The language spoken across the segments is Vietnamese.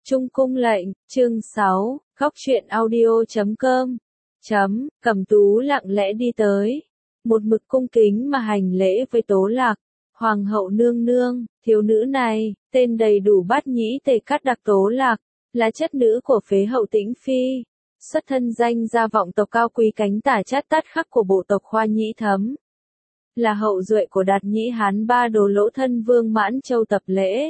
Trung cung lệnh, chương 6, góc truyện audio.com. Cẩm Tú lặng lẽ đi tới, một mực cung kính mà hành lễ với Tố Lạc. Hoàng hậu nương nương, thiếu nữ này, tên đầy đủ Bát Nhĩ Tề Cát Đặc Tố Lạc, là chất nữ của phế hậu Tĩnh Phi, xuất thân danh gia vọng tộc cao quý cánh tả chát tát khắc của bộ tộc Khoa Nhĩ Thấm. Là hậu duệ của Đạt Nhĩ Hán Ba Đồ Lỗ Thân Vương Mãn Châu Tập Lễ.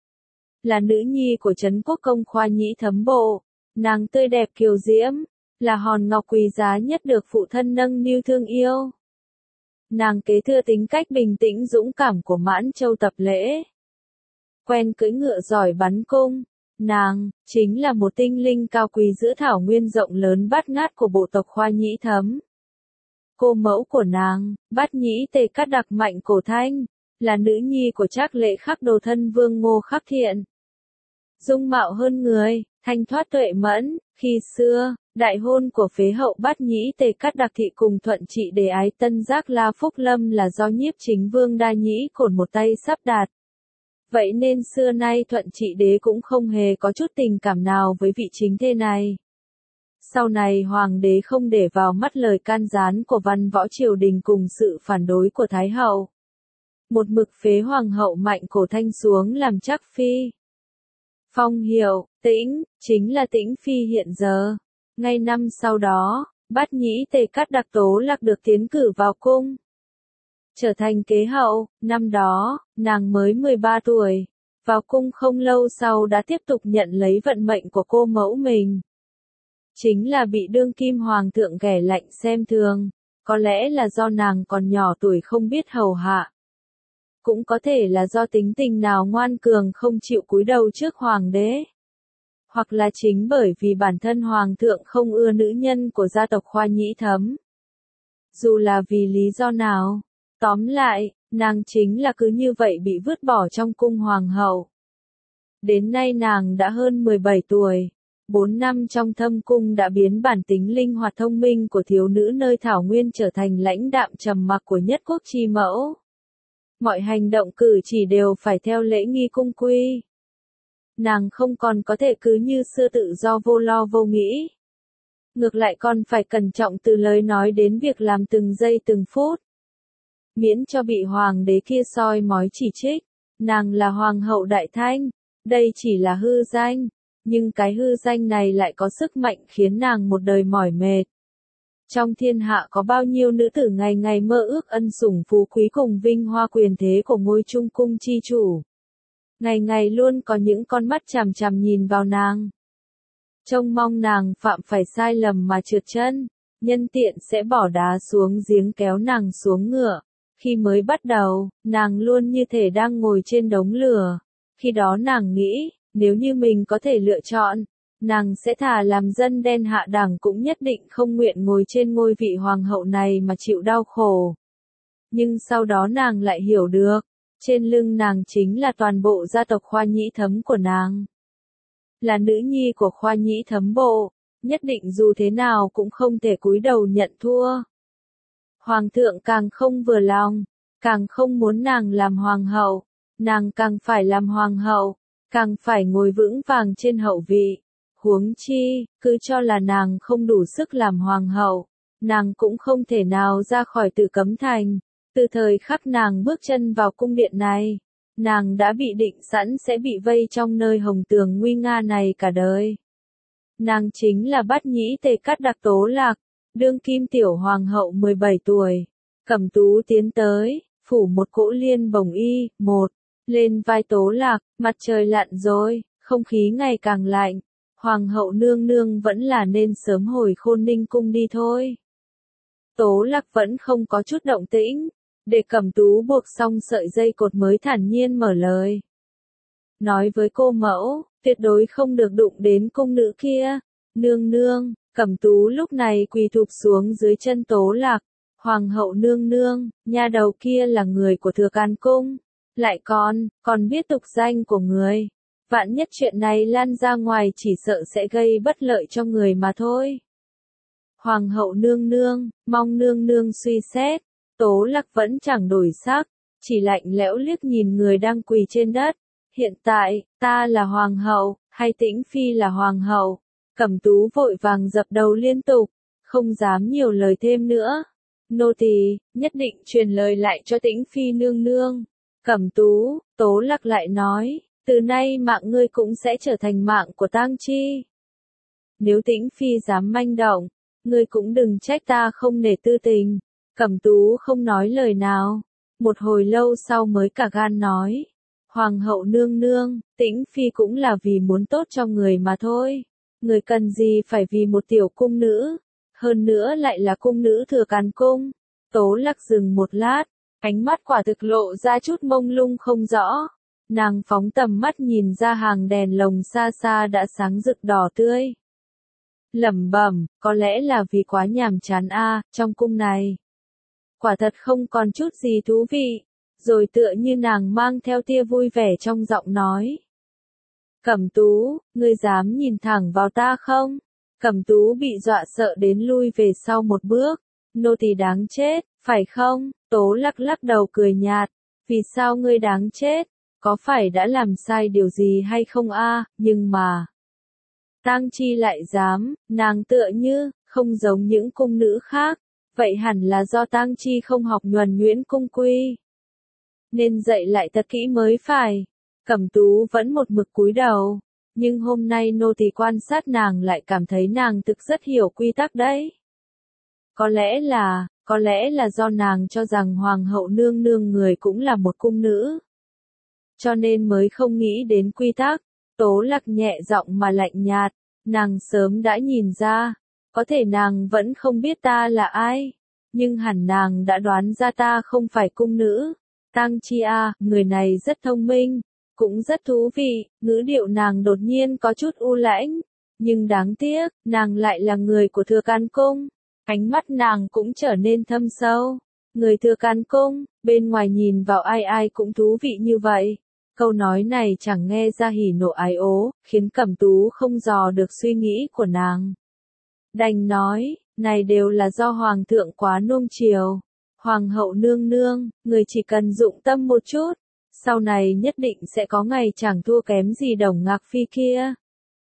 Là nữ nhi của Trấn Quốc Công Khoa Nhĩ Thấm Bộ, nàng tươi đẹp kiều diễm, là hòn ngọc quý giá nhất được phụ thân nâng niu thương yêu. Nàng kế thừa tính cách bình tĩnh dũng cảm của Mãn Châu Tập Lễ. Quen cưỡi ngựa giỏi bắn cung, nàng chính là một tinh linh cao quý giữa thảo nguyên rộng lớn bát ngát của bộ tộc Khoa Nhĩ Thấm. Cô mẫu của nàng, Bát Nhĩ Tề Cát Đặc Mạnh Cổ Thanh, là nữ nhi của Trác Lệ Khắc Đồ Thân Vương Ngô Khắc Thiện. Dung mạo hơn người, thanh thoát tuệ mẫn, khi xưa, đại hôn của phế hậu Bát Nhĩ Tề Cát Đặc Thị cùng Thuận Trị Đế Ái Tân Giác La Phúc Lâm là do Nhiếp Chính Vương Đa Nhĩ Cổn một tay sắp đặt. Vậy nên xưa nay Thuận Trị Đế cũng không hề có chút tình cảm nào với vị chính thê này. Sau này Hoàng đế không để vào mắt lời can gián của văn võ triều đình cùng sự phản đối của Thái hậu. Một mực phế Hoàng hậu Mạnh Cổ Thanh xuống làm Trác Phi. Phong hiệu, Tĩnh, chính là Tĩnh Phi hiện giờ. Ngay năm sau đó, Bát Nhĩ Tề Cát Đặc Tố Lạc được tiến cử vào cung. Trở thành kế hậu, năm đó, nàng mới 13 tuổi. Vào cung không lâu sau đã tiếp tục nhận lấy vận mệnh của cô mẫu mình. Chính là bị đương kim hoàng thượng ghẻ lạnh xem thường, có lẽ là do nàng còn nhỏ tuổi không biết hầu hạ. Cũng có thể là do tính tình nào ngoan cường không chịu cúi đầu trước hoàng đế. Hoặc là chính bởi vì bản thân hoàng thượng không ưa nữ nhân của gia tộc Khoa Nhĩ Thấm. Dù là vì lý do nào, tóm lại, nàng chính là cứ như vậy bị vứt bỏ trong cung hoàng hậu. Đến nay nàng đã hơn 17 tuổi. 4 năm trong thâm cung đã biến bản tính linh hoạt thông minh của thiếu nữ nơi thảo nguyên trở thành lãnh đạm trầm mặc của nhất quốc chi mẫu. Mọi hành động cử chỉ đều phải theo lễ nghi cung quy. Nàng không còn có thể cứ như xưa tự do vô lo vô nghĩ. Ngược lại còn phải cẩn trọng từ lời nói đến việc làm từng giây từng phút. Miễn cho bị hoàng đế kia soi mói chỉ trích. Nàng là hoàng hậu Đại Thanh, đây chỉ là hư danh. Nhưng cái hư danh này lại có sức mạnh khiến nàng một đời mỏi mệt. Trong thiên hạ có bao nhiêu nữ tử ngày ngày mơ ước ân sủng phú quý cùng vinh hoa quyền thế của ngôi trung cung chi chủ. Ngày ngày luôn có những con mắt chằm chằm nhìn vào nàng. Trông mong nàng phạm phải sai lầm mà trượt chân, nhân tiện sẽ bỏ đá xuống giếng kéo nàng xuống ngựa. Khi mới bắt đầu, nàng luôn như thể đang ngồi trên đống lửa. Khi đó nàng nghĩ, nếu như mình có thể lựa chọn, nàng sẽ thà làm dân đen hạ đẳng cũng nhất định không nguyện ngồi trên ngôi vị hoàng hậu này mà chịu đau khổ. Nhưng sau đó nàng lại hiểu được, trên lưng nàng chính là toàn bộ gia tộc Khoa Nhĩ Thấm của nàng. Là nữ nhi của Khoa Nhĩ Thấm Bộ, nhất định dù thế nào cũng không thể cúi đầu nhận thua. Hoàng thượng càng không vừa lòng, càng không muốn nàng làm hoàng hậu, nàng càng phải làm hoàng hậu, càng phải ngồi vững vàng trên hậu vị. Huống chi, cứ cho là nàng không đủ sức làm hoàng hậu, nàng cũng không thể nào ra khỏi Tử Cấm Thành. Từ thời khắc nàng bước chân vào cung điện này, nàng đã bị định sẵn sẽ bị vây trong nơi hồng tường nguy nga này cả đời. Nàng chính là Bát Nhĩ Tề Cát Đặc Tố Lạc, đương kim tiểu hoàng hậu 17 tuổi. Cẩm Tú tiến tới, phủ một cỗ liên bồng y, lên vai Tố Lạc. Mặt trời lặn rồi, không khí ngày càng lạnh. Hoàng hậu nương nương vẫn là nên sớm hồi Khôn Ninh cung đi thôi. Tố Lạc vẫn không có chút động tĩnh. Để Cẩm Tú buộc xong sợi dây cột mới thản nhiên mở lời. Nói với cô mẫu, tuyệt đối không được đụng đến cung nữ kia. Nương nương, Cẩm Tú lúc này quỳ thụp xuống dưới chân Tố Lạc. Hoàng hậu nương nương, nha đầu kia là người của Thừa Can cung. Lại còn biết tục danh của người. Vạn nhất chuyện này lan ra ngoài chỉ sợ sẽ gây bất lợi cho người mà thôi. Hoàng hậu nương nương, mong nương nương suy xét. Tố Lạc vẫn chẳng đổi sắc, chỉ lạnh lẽo liếc nhìn người đang quỳ trên đất. Hiện tại, ta là hoàng hậu, hay Tĩnh Phi là hoàng hậu? Cẩm Tú vội vàng dập đầu liên tục, không dám nhiều lời thêm nữa. Nô tỳ nhất định truyền lời lại cho Tĩnh Phi nương nương. Cẩm Tú, Tố Lạc lại nói, từ nay mạng ngươi cũng sẽ trở thành mạng của Tang Chi. Nếu Tĩnh Phi dám manh động, ngươi cũng đừng trách ta không nể tư tình. Cẩm Tú không nói lời nào, một hồi lâu sau mới cả gan nói. Hoàng hậu nương nương, Tĩnh Phi cũng là vì muốn tốt cho người mà thôi. Người cần gì phải vì một tiểu cung nữ, hơn nữa lại là cung nữ Thừa Càn Cung. Tố Lạc dừng một lát, ánh mắt quả thực lộ ra chút mông lung không rõ. Nàng phóng tầm mắt nhìn ra hàng đèn lồng xa xa đã sáng rực đỏ tươi. Lẩm bẩm, có lẽ là vì quá nhàm chán trong cung này. Quả thật không còn chút gì thú vị. Rồi tựa như nàng mang theo tia vui vẻ trong giọng nói. Cẩm Tú, ngươi dám nhìn thẳng vào ta không? Cẩm Tú bị dọa sợ đến lui về sau một bước. Nô tỳ đáng chết, phải không? Tố Lạc lắc đầu cười nhạt. Vì sao ngươi đáng chết? Có phải đã làm sai điều gì hay không nhưng mà... Tang Chi lại dám, nàng tựa như, không giống những cung nữ khác. Vậy hẳn là do Tang Chi không học nhuần nhuyễn cung quy. Nên dạy lại thật kỹ mới phải. Cẩm Tú vẫn một mực cúi đầu, nhưng hôm nay nô tỳ quan sát nàng lại cảm thấy nàng thực rất hiểu quy tắc đấy. Có lẽ là do nàng cho rằng hoàng hậu nương nương người cũng là một cung nữ. Cho nên mới không nghĩ đến quy tắc. Tố Lạc nhẹ giọng mà lạnh nhạt, nàng sớm đã nhìn ra, có thể nàng vẫn không biết ta là ai, nhưng hẳn nàng đã đoán ra ta không phải cung nữ. Tang Chi người này rất thông minh, cũng rất thú vị. Ngữ điệu nàng đột nhiên có chút u lãnh, nhưng đáng tiếc, nàng lại là người của Thừa Càn Cung. Ánh mắt nàng cũng trở nên thâm sâu. Người Thừa Càn Cung, bên ngoài nhìn vào ai ai cũng thú vị như vậy. Câu nói này chẳng nghe ra hỉ nộ ái ố, khiến Cẩm Tú không dò được suy nghĩ của nàng. Đành nói, này đều là do Hoàng thượng quá nuông chiều. Hoàng hậu nương nương, người chỉ cần dụng tâm một chút, sau này nhất định sẽ có ngày chẳng thua kém gì Đồng Ngạc Phi kia.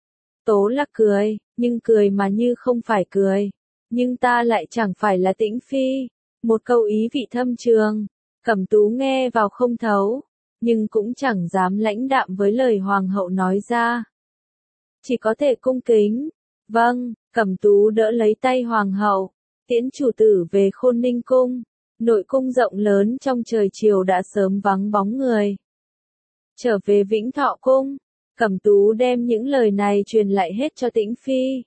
Tố Lạc cười, nhưng cười mà như không phải cười. Nhưng ta lại chẳng phải là Tĩnh Phi. Một câu ý vị thâm trường. Cẩm Tú nghe vào không thấu, nhưng cũng chẳng dám lãnh đạm với lời hoàng hậu nói ra. Chỉ có thể cung kính. Vâng, Cẩm Tú đỡ lấy tay hoàng hậu, tiễn chủ tử về Khôn Ninh cung. Nội cung rộng lớn trong trời chiều đã sớm vắng bóng người. Trở về Vĩnh Thọ cung, Cẩm Tú đem những lời này truyền lại hết cho Tĩnh Phi.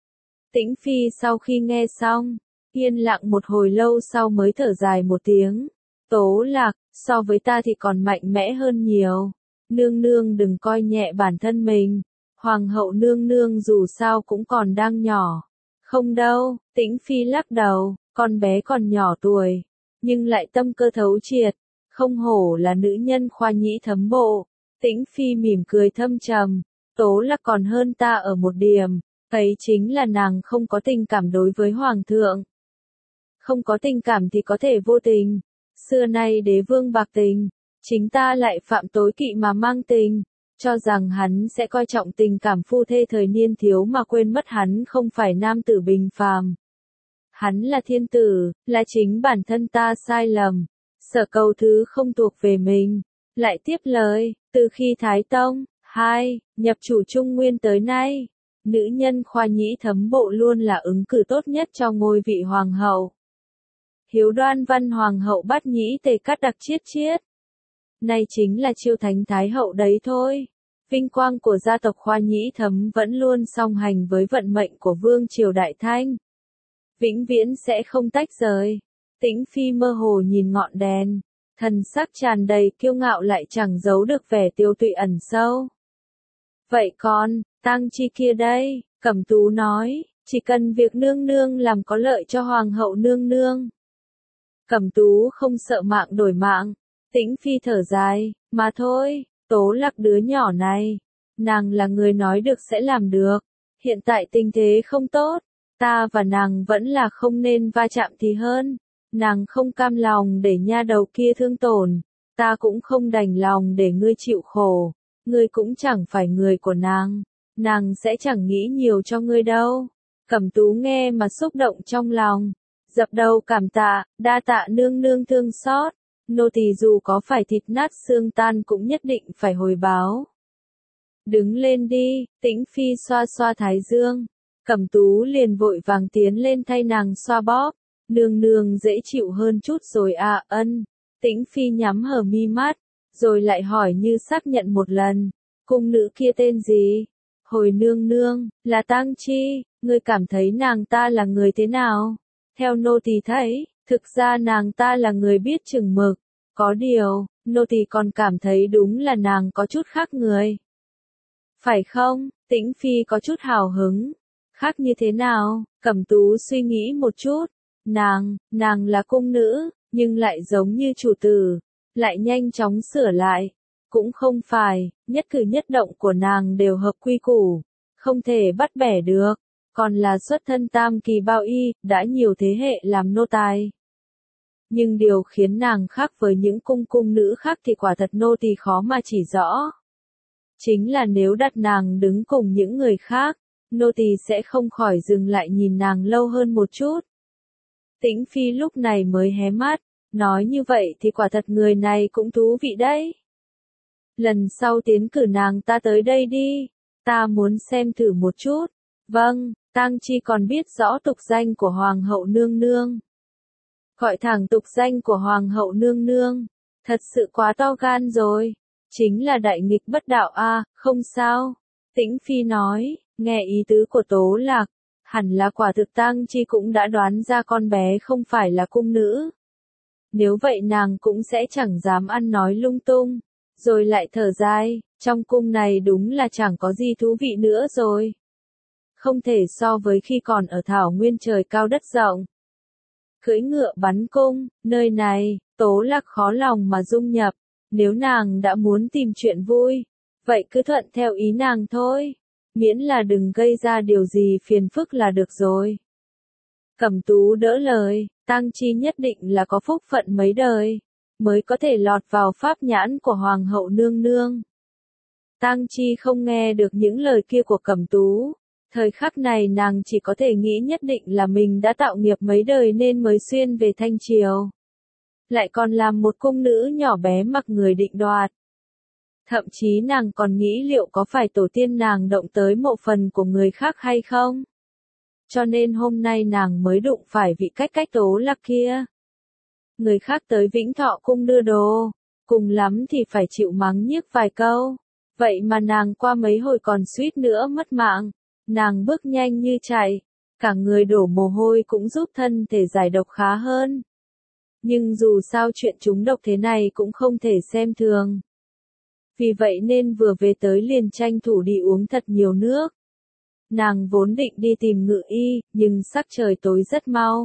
Tĩnh Phi sau khi nghe xong, yên lặng một hồi lâu sau mới thở dài một tiếng. Tố Lạc, so với ta thì còn mạnh mẽ hơn nhiều. Nương nương đừng coi nhẹ bản thân mình. Hoàng hậu nương nương dù sao cũng còn đang nhỏ. Không đâu, Tĩnh Phi lắc đầu, con bé còn nhỏ tuổi, nhưng lại tâm cơ thấu triệt, không hổ là nữ nhân khoa nhĩ thấm bộ. Tĩnh Phi mỉm cười thâm trầm, Tố Lạc còn hơn ta ở một điểm, ấy chính là nàng không có tình cảm đối với hoàng thượng. Không có tình cảm thì có thể vô tình. Xưa nay đế vương bạc tình, chính ta lại phạm tối kỵ mà mang tình, cho rằng hắn sẽ coi trọng tình cảm phu thê thời niên thiếu mà quên mất hắn không phải nam tử bình phàm. Hắn là thiên tử, là chính bản thân ta sai lầm, sở cầu thứ không thuộc về mình. Lại tiếp lời, từ khi Thái Tông, nhập chủ Trung Nguyên tới nay, nữ nhân khoa nhĩ thấm bộ luôn là ứng cử tốt nhất cho ngôi vị hoàng hậu. Hiếu Đoan Văn hoàng hậu bắt nhĩ tề cắt đặc chiết chiết. Này chính là chiêu thánh thái hậu đấy thôi. Vinh quang của gia tộc khoa nhĩ thấm vẫn luôn song hành với vận mệnh của vương triều Đại Thanh. Vĩnh viễn sẽ không tách rời. Tĩnh Phi mơ hồ nhìn ngọn đèn, thần sắc tràn đầy kiêu ngạo lại chẳng giấu được vẻ tiêu tụy ẩn sâu. Vậy con, Tang Chi kia đây, Cẩm Tú nói, chỉ cần việc nương nương làm có lợi cho hoàng hậu nương nương. Cẩm Tú không sợ mạng đổi mạng. Tĩnh Phi thở dài, mà thôi, Tố Lạc đứa nhỏ này, nàng là người nói được sẽ làm được. Hiện tại tình thế không tốt, ta và nàng vẫn là không nên va chạm thì hơn. Nàng không cam lòng để nha đầu kia thương tổn, ta cũng không đành lòng để ngươi chịu khổ, ngươi cũng chẳng phải người của nàng. nàng sẽ chẳng nghĩ nhiều cho ngươi đâu. Cẩm Tú nghe mà xúc động trong lòng, dập đầu cảm tạ, đa tạ nương nương thương xót, nô tỳ dù có phải thịt nát xương tan cũng nhất định phải hồi báo. Đứng lên đi, Tĩnh Phi xoa xoa thái dương, Cẩm Tú liền vội vàng tiến lên thay nàng xoa bóp, nương nương dễ chịu hơn chút rồi à, ân. Tĩnh Phi nhắm hờ mi mắt, rồi lại hỏi như xác nhận một lần, cung nữ kia tên gì? Hồi nương nương, là Tang Chi, ngươi cảm thấy nàng ta là người thế nào? Theo nô tỳ thấy, thực ra nàng ta là người biết chừng mực, có điều, nô tỳ còn cảm thấy đúng là nàng có chút khác người. Phải không? Tĩnh Phi có chút hào hứng. Khác như thế nào? Cẩm Tú suy nghĩ một chút. Nàng là cung nữ, nhưng lại giống như chủ tử, lại nhanh chóng sửa lại. Cũng không phải, nhất cử nhất động của nàng đều hợp quy củ, không thể bắt bẻ được, còn là xuất thân tam kỳ bao y, đã nhiều thế hệ làm nô tài. Nhưng điều khiến nàng khác với những cung nữ khác thì quả thật nô tỳ khó mà chỉ rõ. Chính là nếu đặt nàng đứng cùng những người khác, nô tỳ sẽ không khỏi dừng lại nhìn nàng lâu hơn một chút. Tĩnh Phi lúc này mới hé mắt, nói như vậy thì quả thật người này cũng thú vị đấy. Lần sau tiến cử nàng ta tới đây đi, ta muốn xem thử một chút. Vâng, Tang Chi còn biết rõ tục danh của Hoàng hậu nương nương. Gọi thẳng tục danh của Hoàng hậu nương nương, thật sự quá to gan rồi. Chính là đại nghịch bất đạo a, không sao. Tĩnh Phi nói, nghe ý tứ của Tố Lạc, hẳn là quả thực Tang Chi cũng đã đoán ra con bé không phải là cung nữ. Nếu vậy nàng cũng sẽ chẳng dám ăn nói lung tung. Rồi lại thở dài, trong cung này đúng là chẳng có gì thú vị nữa rồi. Không thể so với khi còn ở thảo nguyên trời cao đất rộng. Cưỡi ngựa bắn cung, nơi này, Tố Lạc khó lòng mà dung nhập. Nếu nàng đã muốn tìm chuyện vui, vậy cứ thuận theo ý nàng thôi. Miễn là đừng gây ra điều gì phiền phức là được rồi. Cẩm Tú đỡ lời, Tang Chi nhất định là có phúc phận mấy đời, mới có thể lọt vào pháp nhãn của Hoàng hậu nương nương. Tang Chi không nghe được những lời kia của Cẩm Tú. Thời khắc này nàng chỉ có thể nghĩ nhất định là mình đã tạo nghiệp mấy đời nên mới xuyên về Thanh Triều. Lại còn làm một cung nữ nhỏ bé mặc người định đoạt. Thậm chí nàng còn nghĩ liệu có phải tổ tiên nàng động tới mộ phần của người khác hay không? Cho nên hôm nay nàng mới đụng phải vị cách Tố Lạc kia. Người khác tới Vĩnh Thọ cung đưa đồ, cùng lắm thì phải chịu mắng nhiếc vài câu. Vậy mà nàng qua mấy hồi còn suýt nữa mất mạng. Nàng bước nhanh như chạy, cả người đổ mồ hôi cũng giúp thân thể giải độc khá hơn. Nhưng dù sao chuyện trúng độc thế này cũng không thể xem thường. Vì vậy nên vừa về tới liền tranh thủ đi uống thật nhiều nước. Nàng vốn định đi tìm ngự y, nhưng sắc trời tối rất mau.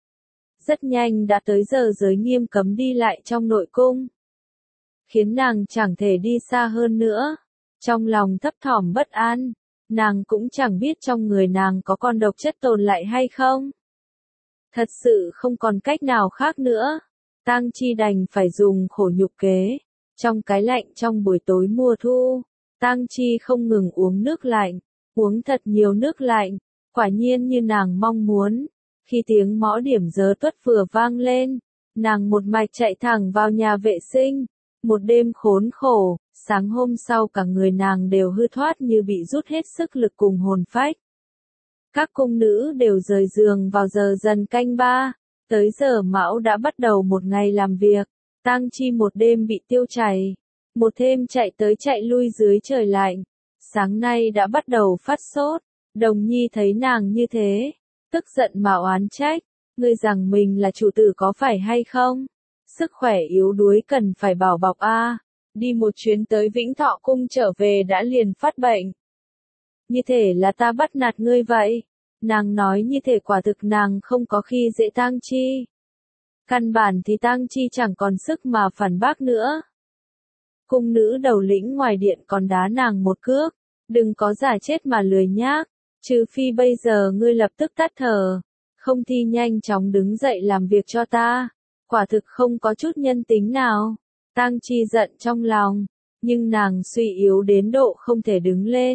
Rất nhanh đã tới giờ giới nghiêm cấm đi lại trong nội cung. Khiến nàng chẳng thể đi xa hơn nữa. Trong lòng thấp thỏm bất an, nàng cũng chẳng biết trong người nàng có con độc chất tồn lại hay không. Thật sự không còn cách nào khác nữa. Tang Chi đành phải dùng khổ nhục kế. Trong cái lạnh trong buổi tối mùa thu, Tang Chi không ngừng uống nước lạnh, uống thật nhiều nước lạnh, quả nhiên như nàng mong muốn. Khi tiếng mõ điểm giờ tuất vừa vang lên, nàng một mạch chạy thẳng vào nhà vệ sinh. Một đêm khốn khổ, sáng hôm sau cả người nàng đều hư thoát như bị rút hết sức lực cùng hồn phách. Các cung nữ đều rời giường vào giờ dần canh ba, tới giờ mão đã bắt đầu một ngày làm việc. Tang Chi một đêm bị tiêu chảy, một thêm chạy tới chạy lui dưới trời lạnh. Sáng nay đã bắt đầu phát sốt, Đồng Nhi thấy nàng như thế, tức giận mà oán trách, ngươi rằng mình là chủ tử có phải hay không? Sức khỏe yếu đuối cần phải bảo bọc a. Đi một chuyến tới Vĩnh Thọ cung trở về đã liền phát bệnh. Như thể là ta bắt nạt ngươi vậy. Nàng nói như thể quả thực nàng không có khi dễ Tang Chi. Căn bản thì Tang Chi chẳng còn sức mà phản bác nữa. Cung nữ đầu lĩnh ngoài điện còn đá nàng một cước. Đừng có giả chết mà lười nhác. Trừ phi bây giờ ngươi lập tức tắt thở. Không thì nhanh chóng đứng dậy làm việc cho ta. Quả thực không có chút nhân tính nào. Tang Chi giận trong lòng. Nhưng nàng suy yếu đến độ không thể đứng lên.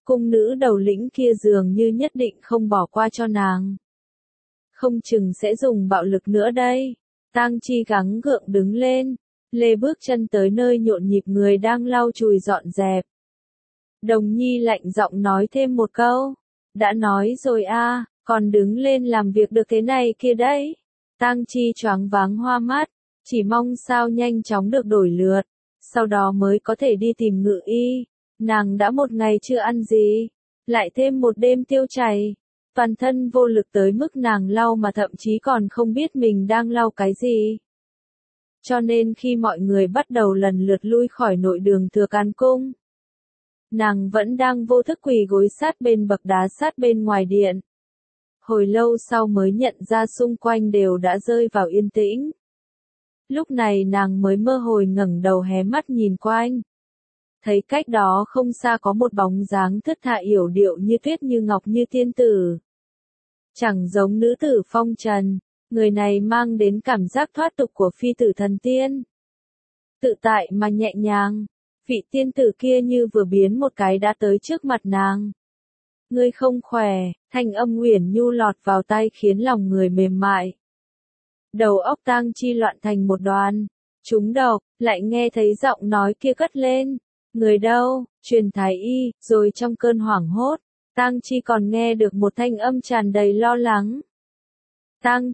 cung nữ đầu lĩnh kia dường như nhất định không bỏ qua cho nàng. Không chừng sẽ dùng bạo lực nữa đây. Tang Chi gắng gượng đứng lên, lê bước chân tới nơi nhộn nhịp người đang lau chùi dọn dẹp. Đồng Nhi lạnh giọng nói thêm một câu. Đã nói rồi a, còn đứng lên làm việc được thế này kia đấy. Tang Chi choáng váng hoa mắt, chỉ mong sao nhanh chóng được đổi lượt, sau đó mới có thể đi tìm ngự y. Nàng đã một ngày chưa ăn gì, lại thêm một đêm tiêu chảy, toàn thân vô lực tới mức nàng lau mà thậm chí còn không biết mình đang lau cái gì. Cho nên khi mọi người bắt đầu lần lượt lui khỏi nội đường Thừa Can Cung, nàng vẫn đang vô thức quỳ gối sát bên bậc đá sát bên ngoài điện. Hồi lâu sau mới nhận ra xung quanh đều đã rơi vào yên tĩnh. Lúc này nàng mới mơ hồ ngẩng đầu hé mắt nhìn quanh. Thấy cách đó không xa có một bóng dáng thướt tha yểu điệu như tuyết như ngọc như tiên tử. Chẳng giống nữ tử phong trần, người này mang đến cảm giác thoát tục của phi tử thần tiên. Tự tại mà nhẹ nhàng, vị tiên tử kia như vừa biến một cái đã tới trước mặt nàng. Ngươi không khỏe, thanh âm uyển nhu lọt vào tai khiến lòng người mềm mại. Đầu óc Tang Chi loạn thành một đoàn, trúng độc, lại nghe thấy giọng nói kia cất lên. Người đâu, truyền thái y, rồi trong cơn hoảng hốt, Tang Chi còn nghe được một thanh âm tràn đầy lo lắng. Tang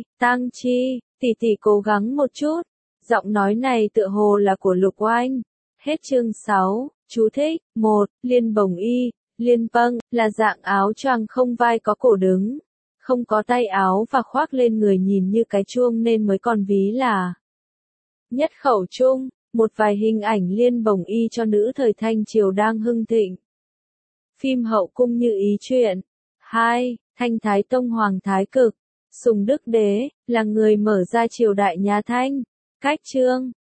Chi, tỷ tỷ cố gắng một chút. Giọng nói này tựa hồ là của Lục Oanh. Hết chương 6, chú thích, 1, liên bồng y, liên pâng, là dạng áo choàng không vai có cổ đứng, không có tay áo và khoác lên người nhìn như cái chuông nên mới còn ví là nhất khẩu chung. Một vài hình ảnh liên bồng y cho nữ thời Thanh Triều đang hưng thịnh. Phim Hậu Cung như ý truyện. 2. Thanh Thái Tông Hoàng Thái Cực, Sùng Đức Đế, là người mở ra triều đại nhà Thanh. Cách chương